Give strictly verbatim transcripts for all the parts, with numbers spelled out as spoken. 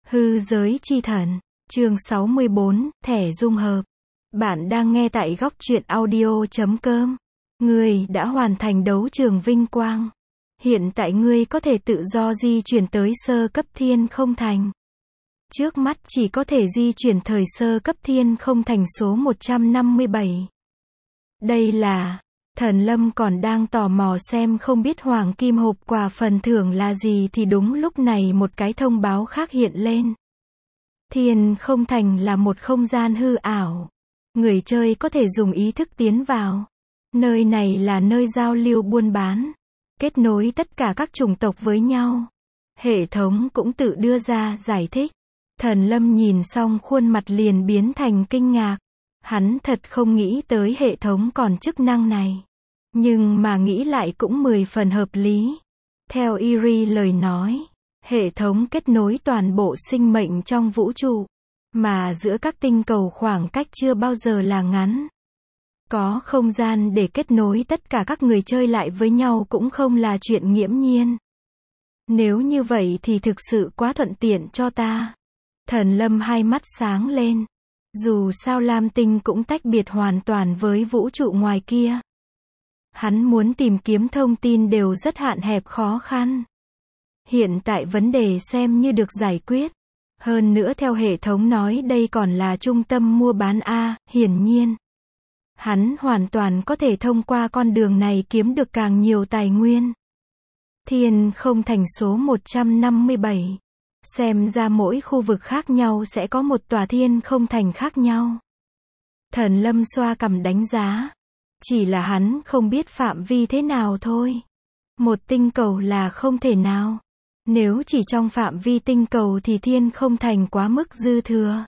Hư giới chi thần, chương sáu mươi bốn, thẻ dung hợp. Bạn đang nghe tại góc truyện audio chấm com. Ngươi đã hoàn thành đấu trường vinh quang. Hiện tại ngươi có thể tự do di chuyển tới sơ cấp thiên không thành. Trước mắt chỉ có thể di chuyển thời sơ cấp thiên không thành số một trăm năm mươi bảy. Đây là... Thần Lâm còn đang tò mò xem không biết hoàng kim hộp quà phần thưởng là gì thì đúng lúc này một cái thông báo khác hiện lên. Thiên không thành là một không gian hư ảo. Người chơi có thể dùng ý thức tiến vào. Nơi này là nơi giao lưu buôn bán, kết nối tất cả các chủng tộc với nhau. Hệ thống cũng tự đưa ra giải thích. Thần Lâm nhìn xong khuôn mặt liền biến thành kinh ngạc. Hắn thật không nghĩ tới hệ thống còn chức năng này. Nhưng mà nghĩ lại cũng mười phần hợp lý. Theo Iri lời nói, hệ thống kết nối toàn bộ sinh mệnh trong vũ trụ, mà giữa các tinh cầu khoảng cách chưa bao giờ là ngắn. Có không gian để kết nối tất cả các người chơi lại với nhau cũng không là chuyện nghiễm nhiên. Nếu như vậy thì thực sự quá thuận tiện cho ta. Thần Lâm hai mắt sáng lên. Dù sao Lam Tinh cũng tách biệt hoàn toàn với vũ trụ ngoài kia. Hắn muốn tìm kiếm thông tin đều rất hạn hẹp khó khăn. Hiện tại vấn đề xem như được giải quyết. Hơn nữa theo hệ thống nói đây còn là trung tâm mua bán A, hiển nhiên. Hắn hoàn toàn có thể thông qua con đường này kiếm được càng nhiều tài nguyên. Thiên không thành số một trăm năm mươi bảy. Xem ra mỗi khu vực khác nhau sẽ có một tòa thiên không thành khác nhau. Thần Lâm xoa cằm đánh giá. Chỉ là hắn không biết phạm vi thế nào thôi. Một tinh cầu là không thể nào. Nếu chỉ trong phạm vi tinh cầu thì thiên không thành quá mức dư thừa.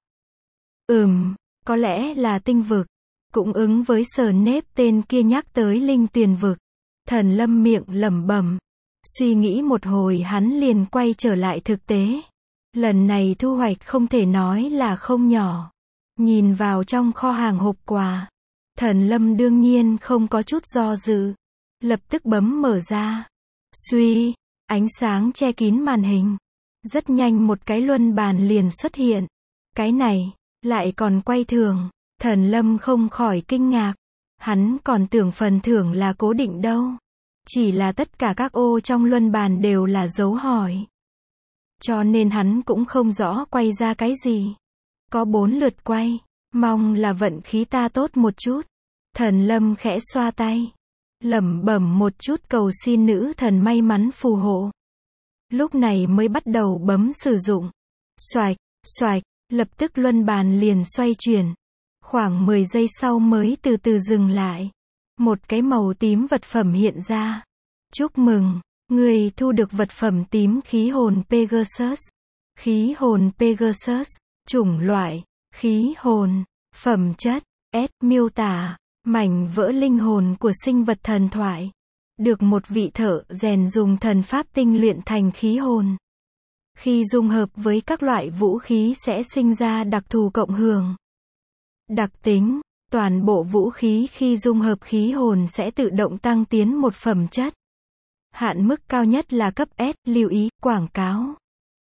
Ừm, có lẽ là tinh vực. Cũng ứng với Sở Nếp tên kia nhắc tới linh tuyền vực. Thần Lâm miệng lẩm bẩm. Suy nghĩ một hồi hắn liền quay trở lại thực tế. Lần này thu hoạch không thể nói là không nhỏ. Nhìn vào trong kho hàng hộp quà. Thần Lâm đương nhiên không có chút do dự. Lập tức bấm mở ra. Suy, ánh sáng che kín màn hình. Rất nhanh một cái luân bàn liền xuất hiện. Cái này, lại còn quay thường. Thần Lâm không khỏi kinh ngạc. Hắn còn tưởng phần thưởng là cố định đâu. Chỉ là tất cả các ô trong luân bàn đều là dấu hỏi. Cho nên hắn cũng không rõ quay ra cái gì. Có bốn lượt quay. Mong là vận khí ta tốt một chút. Thần Lâm khẽ xoa tay. Lẩm bẩm một chút cầu xin nữ thần may mắn phù hộ. Lúc này mới bắt đầu bấm sử dụng. Xoạch, xoạch, lập tức luân bàn liền xoay chuyển. Khoảng mười giây sau mới từ từ dừng lại. Một cái màu tím vật phẩm hiện ra. Chúc mừng, người thu được vật phẩm tím khí hồn Pegasus. Khí hồn Pegasus, chủng loại, khí hồn, phẩm chất, S, miêu tả, mảnh vỡ linh hồn của sinh vật thần thoại. Được một vị thợ rèn dùng thần pháp tinh luyện thành khí hồn. Khi dung hợp với các loại vũ khí sẽ sinh ra đặc thù cộng hưởng. Đặc tính, toàn bộ vũ khí khi dung hợp khí hồn sẽ tự động tăng tiến một phẩm chất. Hạn mức cao nhất là cấp S, lưu ý, quảng cáo.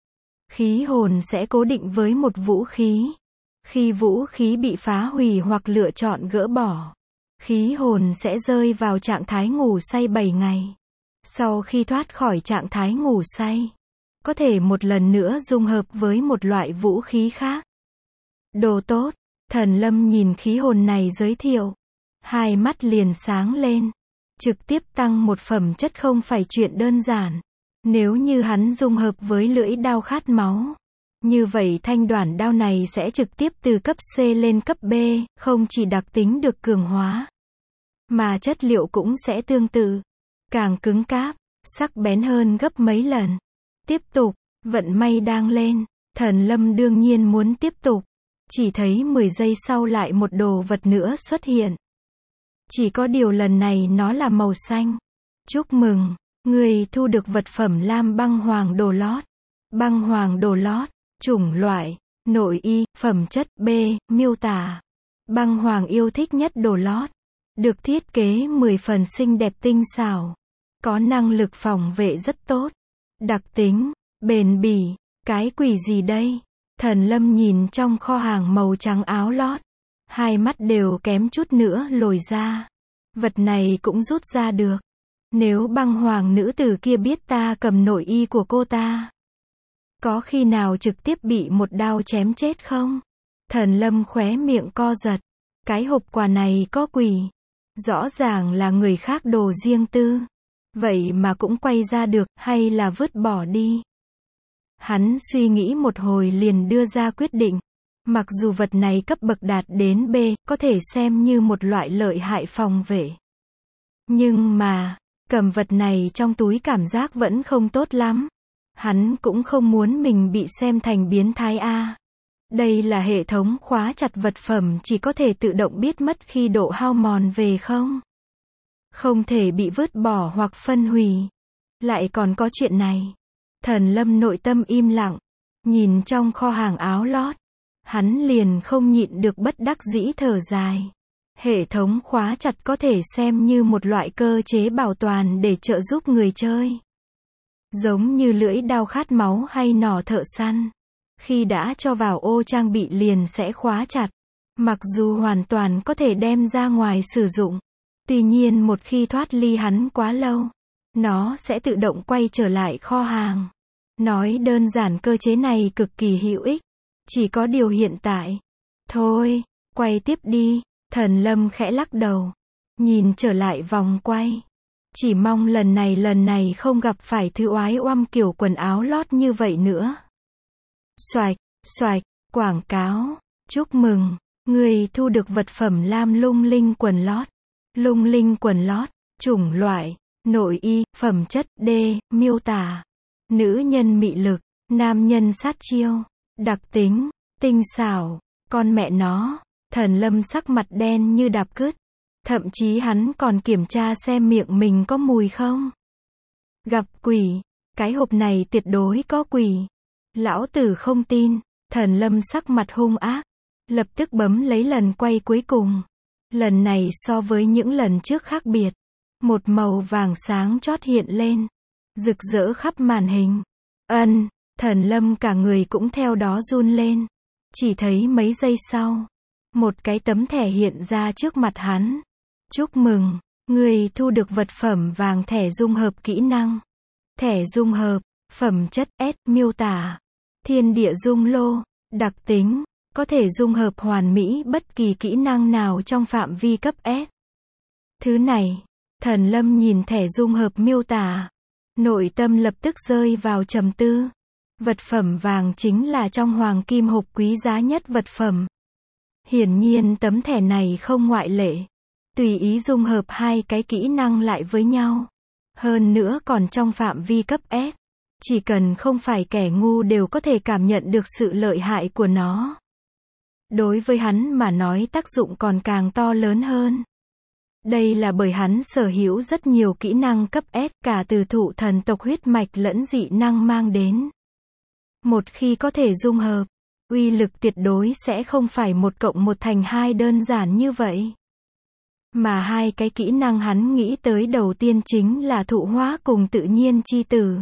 Khí hồn sẽ cố định với một vũ khí. Khi vũ khí bị phá hủy hoặc lựa chọn gỡ bỏ, khí hồn sẽ rơi vào trạng thái ngủ say bảy ngày. Sau khi thoát khỏi trạng thái ngủ say, có thể một lần nữa dung hợp với một loại vũ khí khác. Đồ tốt, Thần Lâm nhìn khí hồn này giới thiệu. Hai mắt liền sáng lên. Trực tiếp tăng một phẩm chất không phải chuyện đơn giản. Nếu như hắn dung hợp với lưỡi đao khát máu, như vậy thanh đoản đao này sẽ trực tiếp từ cấp C lên cấp B, không chỉ đặc tính được cường hóa, mà chất liệu cũng sẽ tương tự. Càng cứng cáp, sắc bén hơn gấp mấy lần. Tiếp tục, vận may đang lên, Thần Lâm đương nhiên muốn tiếp tục. Chỉ thấy mười giây sau lại một đồ vật nữa xuất hiện. Chỉ có điều lần này nó là màu xanh. Chúc mừng, người thu được vật phẩm lam băng hoàng đồ lót. Băng hoàng đồ lót, chủng loại, nội y, phẩm chất B, miêu tả. Băng hoàng yêu thích nhất đồ lót. Được thiết kế mười phần xinh đẹp tinh xảo. Có năng lực phòng vệ rất tốt. Đặc tính, bền bỉ, cái quỷ gì đây? Thần Lâm nhìn trong kho hàng màu trắng áo lót. Hai mắt đều kém chút nữa lồi ra. Vật này cũng rút ra được. Nếu băng hoàng nữ tử kia biết ta cầm nội y của cô ta, có khi nào trực tiếp bị một đao chém chết không? Thần Lâm khóe miệng co giật. Cái hộp quà này có quỷ. Rõ ràng là người khác đồ riêng tư. Vậy mà cũng quay ra được, hay là vứt bỏ đi? Hắn suy nghĩ một hồi liền đưa ra quyết định. Mặc dù vật này cấp bậc đạt đến B, có thể xem như một loại lợi hại phòng vệ. Nhưng mà, cầm vật này trong túi cảm giác vẫn không tốt lắm. Hắn cũng không muốn mình bị xem thành biến thái a. Đây là hệ thống khóa chặt vật phẩm chỉ có thể tự động biết mất khi độ hao mòn về không? Không thể bị vứt bỏ hoặc phân hủy. Lại còn có chuyện này. Thần Lâm nội tâm im lặng. Nhìn trong kho hàng áo lót. Hắn liền không nhịn được bất đắc dĩ thở dài. Hệ thống khóa chặt có thể xem như một loại cơ chế bảo toàn để trợ giúp người chơi. Giống như lưỡi đao khát máu hay nỏ thợ săn. Khi đã cho vào ô trang bị liền sẽ khóa chặt. Mặc dù hoàn toàn có thể đem ra ngoài sử dụng. Tuy nhiên một khi thoát ly hắn quá lâu, nó sẽ tự động quay trở lại kho hàng. Nói đơn giản cơ chế này cực kỳ hữu ích. Chỉ có điều hiện tại. Thôi, quay tiếp đi. Thần Lâm khẽ lắc đầu. Nhìn trở lại vòng quay. Chỉ mong lần này lần này không gặp phải thứ oái oăm kiểu quần áo lót như vậy nữa. Xoạch, xoạch, quảng cáo. Chúc mừng, người thu được vật phẩm lam lung linh quần lót. Lung linh quần lót, chủng loại, nội y, phẩm chất D, miêu tả. Nữ nhân mị lực, nam nhân sát chiêu. Đặc tính, tinh xảo, con mẹ nó. Thần Lâm sắc mặt đen như đạp cứt. Thậm chí hắn còn kiểm tra xem miệng mình có mùi không. Gặp quỷ, cái hộp này tuyệt đối có quỷ. Lão tử không tin. Thần Lâm sắc mặt hung ác. Lập tức bấm lấy lần quay cuối cùng. Lần này so với những lần trước khác biệt. Một màu vàng sáng chót hiện lên. Rực rỡ khắp màn hình. Ân, Thần Lâm cả người cũng theo đó run lên. Chỉ thấy mấy giây sau. Một cái tấm thẻ hiện ra trước mặt hắn. Chúc mừng, người thu được vật phẩm vàng thẻ dung hợp kỹ năng. Thẻ dung hợp, phẩm chất S, miêu tả. Thiên địa dung lô, đặc tính. Có thể dung hợp hoàn mỹ bất kỳ kỹ năng nào trong phạm vi cấp S. Thứ này, Thần Lâm nhìn thẻ dung hợp miêu tả. Nội tâm lập tức rơi vào trầm tư. Vật phẩm vàng chính là trong hoàng kim hộp quý giá nhất vật phẩm. Hiển nhiên tấm thẻ này không ngoại lệ. Tùy ý dung hợp hai cái kỹ năng lại với nhau. Hơn nữa còn trong phạm vi cấp S. Chỉ cần không phải kẻ ngu đều có thể cảm nhận được sự lợi hại của nó. Đối với hắn mà nói tác dụng còn càng to lớn hơn. Đây là bởi hắn sở hữu rất nhiều kỹ năng cấp S cả từ thụ thần tộc huyết mạch lẫn dị năng mang đến. Một khi có thể dung hợp, uy lực tuyệt đối sẽ không phải một cộng một thành hai đơn giản như vậy. Mà hai cái kỹ năng hắn nghĩ tới đầu tiên chính là thụ hóa cùng tự nhiên chi tử.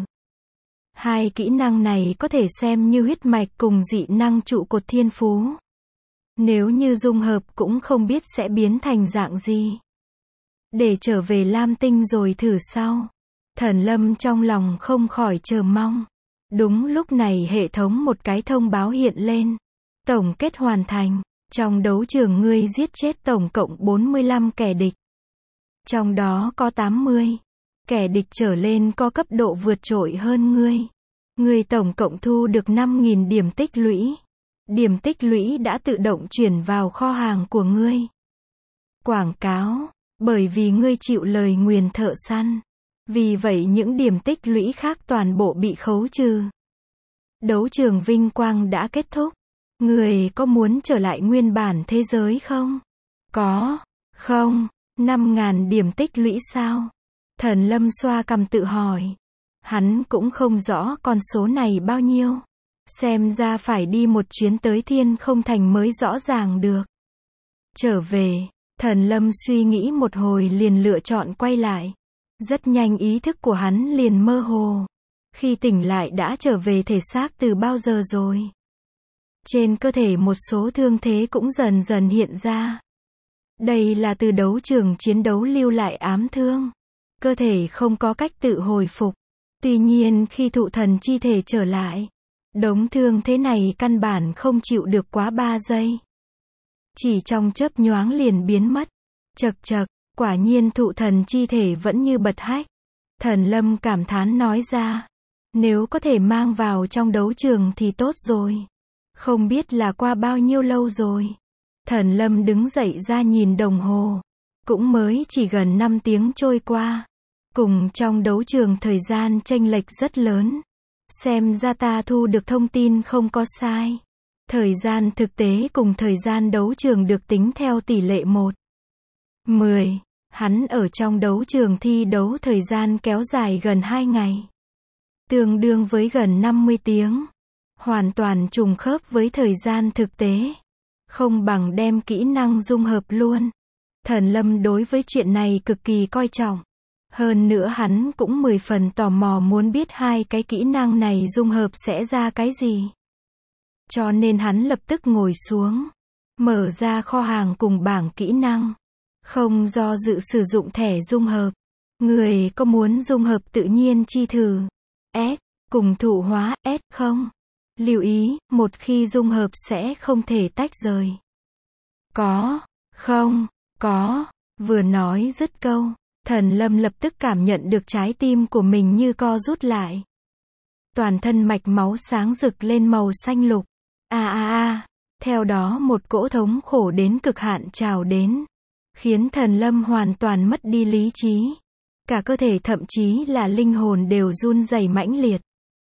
Hai kỹ năng này có thể xem như huyết mạch cùng dị năng trụ cột thiên phú. Nếu như dung hợp cũng không biết sẽ biến thành dạng gì. Để trở về Lam Tinh rồi thử sau. Thần Lâm trong lòng không khỏi chờ mong. Đúng lúc này hệ thống một cái thông báo hiện lên. Tổng kết hoàn thành. Trong đấu trường ngươi giết chết tổng cộng bốn mươi lăm kẻ địch. Trong đó có tám mươi kẻ địch trở lên có cấp độ vượt trội hơn ngươi. Ngươi tổng cộng thu được năm nghìn điểm tích lũy. Điểm tích lũy đã tự động chuyển vào kho hàng của ngươi. Quảng cáo. Bởi vì ngươi chịu lời nguyền thợ săn. Vì vậy những điểm tích lũy khác toàn bộ bị khấu trừ. Đấu trường vinh quang đã kết thúc. Người có muốn trở lại nguyên bản thế giới không? Có. Không. năm nghìn điểm tích lũy sao? Thần Lâm xoa cằm tự hỏi. Hắn cũng không rõ con số này bao nhiêu. Xem ra phải đi một chuyến tới Thiên Không Thành mới rõ ràng được. Trở về, Thần Lâm suy nghĩ một hồi liền lựa chọn quay lại. Rất nhanh ý thức của hắn liền mơ hồ. Khi tỉnh lại đã trở về thể xác từ bao giờ rồi? Trên cơ thể một số thương thế cũng dần dần hiện ra. Đây là từ đấu trường chiến đấu lưu lại ám thương. Cơ thể không có cách tự hồi phục. Tuy nhiên khi thụ thần chi thể trở lại, đống thương thế này căn bản không chịu được quá ba giây. Chỉ trong chớp nhoáng liền biến mất. Chậc chậc, quả nhiên thụ thần chi thể vẫn như bật hách. Thần Lâm cảm thán nói ra. Nếu có thể mang vào trong đấu trường thì tốt rồi. Không biết là qua bao nhiêu lâu rồi. Thần Lâm đứng dậy ra nhìn đồng hồ. Cũng mới chỉ gần năm tiếng trôi qua. Cùng trong đấu trường thời gian chênh lệch rất lớn. Xem ra ta thu được thông tin không có sai. Thời gian thực tế cùng thời gian đấu trường được tính theo tỷ lệ một mười. Hắn ở trong đấu trường thi đấu thời gian kéo dài gần hai ngày. Tương đương với gần năm mươi tiếng. Hoàn toàn trùng khớp với thời gian thực tế. Không bằng đem kỹ năng dung hợp luôn. Thần Lâm đối với chuyện này cực kỳ coi trọng. Hơn nữa hắn cũng mười phần tò mò muốn biết hai cái kỹ năng này dung hợp sẽ ra cái gì. Cho nên hắn lập tức ngồi xuống. Mở ra kho hàng cùng bảng kỹ năng. Không do dự sử dụng thẻ dung hợp. Người có muốn dung hợp tự nhiên chi thử S cùng thụ hóa S không? Lưu ý, một khi dung hợp sẽ không thể tách rời. Có, không, có. Vừa nói dứt câu, Thần Lâm lập tức cảm nhận được trái tim của mình như co rút lại. Toàn thân mạch máu sáng rực lên màu xanh lục. A a a, theo đó một cỗ thống khổ đến cực hạn trào đến, khiến Thần Lâm hoàn toàn mất đi lý trí. Cả cơ thể thậm chí là linh hồn đều run rẩy mãnh liệt.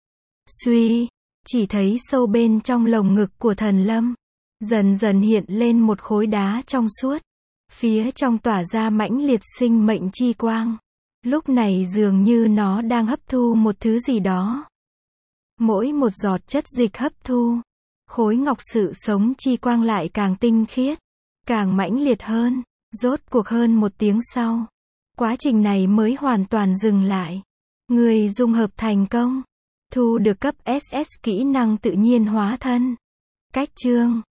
Suy, chỉ thấy sâu bên trong lồng ngực của Thần Lâm, dần dần hiện lên một khối đá trong suốt. Phía trong tỏa ra mãnh liệt sinh mệnh chi quang. Lúc này dường như nó đang hấp thu một thứ gì đó. Mỗi một giọt chất dịch hấp thu, khối ngọc sự sống chi quang lại càng tinh khiết, càng mãnh liệt hơn. Rốt cuộc hơn một tiếng sau, quá trình này mới hoàn toàn dừng lại. Người dung hợp thành công. Thu được cấp ét ét kỹ năng tự nhiên hóa thân. Cách chương